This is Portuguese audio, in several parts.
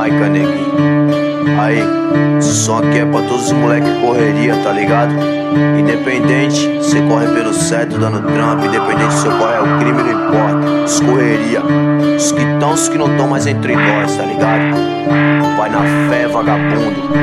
Jamaica, neguinho. Aí, esse som aqui é pra todos os moleque correria, tá ligado? Independente, você corre pelo certo, dando trampo. Independente se você corre é o crime, não importa. Escorreria. Os que tão, os que não tão mais entre nós, tá ligado? Vai na fé, vagabundo.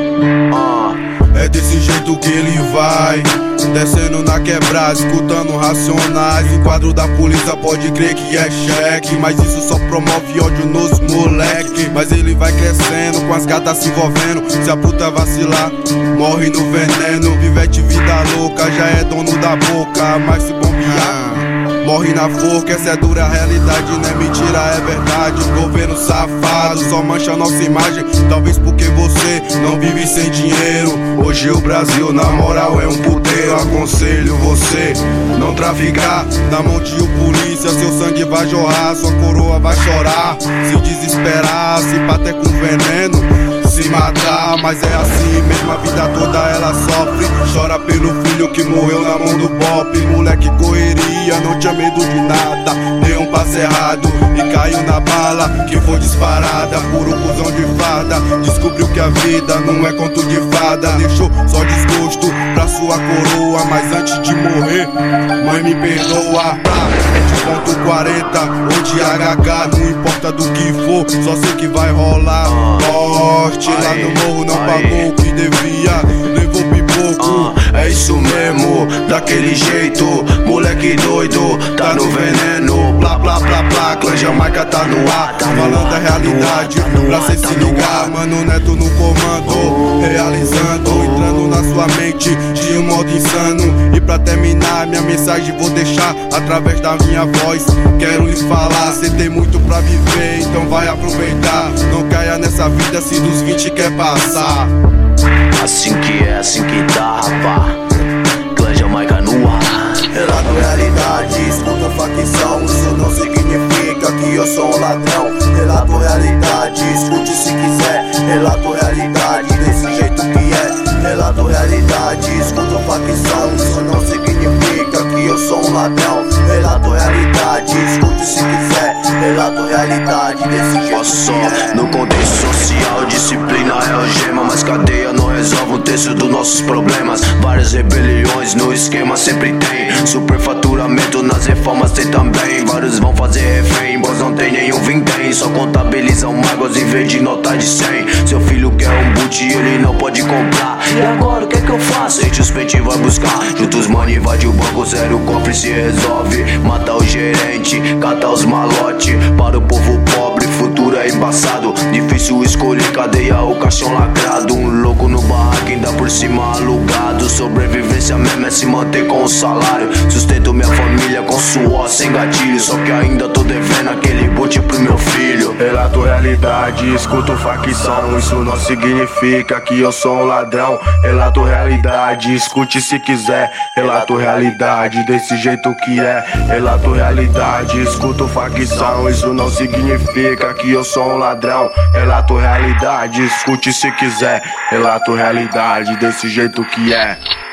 É desse jeito que ele vai, descendo na quebrada, escutando Racionais. Em quadro da polícia pode crer que é cheque, mas isso só promove ódio nos moleque. Mas ele vai crescendo, com as gatas se envolvendo. Se a puta vacilar, morre no veneno. Vivete vida louca, já é dono da boca, mas se bombear morre na forca. Essa é dura realidade, não é mentira, é verdade. Governo safado só mancha nossa imagem. Talvez porque você não vive sem dinheiro. Hoje o Brasil na moral é um puteiro. Aconselho você não traficar na mão de polícia. Seu sangue vai jorrar, sua coroa vai chorar, se desesperar, se bater com veneno, se matar. Mas é assim mesmo, a vida toda ela sofre. Chora pelo filho que morreu na mão do pop. Moleque correria, não tinha medo de nada. Deu um passo errado e caiu na bala que foi disparada por um cuzão de farda. Descobriu que a vida não é conto de fada. Deixou só desgosto pra sua coroa, mas antes de morrer, mãe me perdoa. De ponto 40 ou de HK, não importa do que for, só sei que vai rolar morte. Lá no morro não pagou o que devia, levou pipoco. É isso mesmo, daquele jeito, moleque doido, tá no veneno. Blá blá blá blá, clã Jamaica tá no ar, falando a realidade pra cê se ligar. Mano Neto no comando, realizando, entrando na sua mente de um modo insano. E pra terminar minha mensagem vou deixar através da minha voz. Quero lhes falar, cê tem muito pra viver, então vai aproveitar. Não caia nessa vida se dos 20 quer passar. Assim que é, assim que tá, rapá. Clã Jamaica no ar. Relato realidade, escuta facção. Isso não significa que eu sou um ladrão. Relato realidade, escute se quiser. Relato realidade, desse jeito que é. Relato realidade, escuta facção. Isso não significa que eu sou um ladrão. Relato realidade, escute se quiser. Relato realidade, desse jeito que é. No contexto social, disciplina é algema, mas cadeia não resolve um terço dos nossos problemas. Várias rebeliões no esquema sempre tem. Superfaturamento nas reformas tem também. Vários vão fazer refém, pois não tem nenhum vintém. Só contabilizam mágoas em vez de nota de 100. Seu filho quer um boot e ele não pode comprar. E agora o que é que eu faço? Entre os peitos vai buscar. Juntos mano invade o banco, zero cofre se resolve. Mata o gerente, cata os malote. Para o povo pobre, futuro é embaçado. Difícil escolher cadeia ou caixão lacrado. Um louco no barraco, ainda por cima alugado. Sobrevivência mesmo é se manter com o salário. Sustento minha família com suor sem gatilho. Só que ainda tô devendo aquele boot pro meu filho. Relato realidade, escuto facção. Isso não significa que eu sou um ladrão. Relato realidade, escute se quiser. Relato realidade, desse jeito que é. Relato realidade, escuto facção. Isso não significa que eu sou um ladrão. Relato realidade, escute se quiser. Relato realidade, desse jeito que é.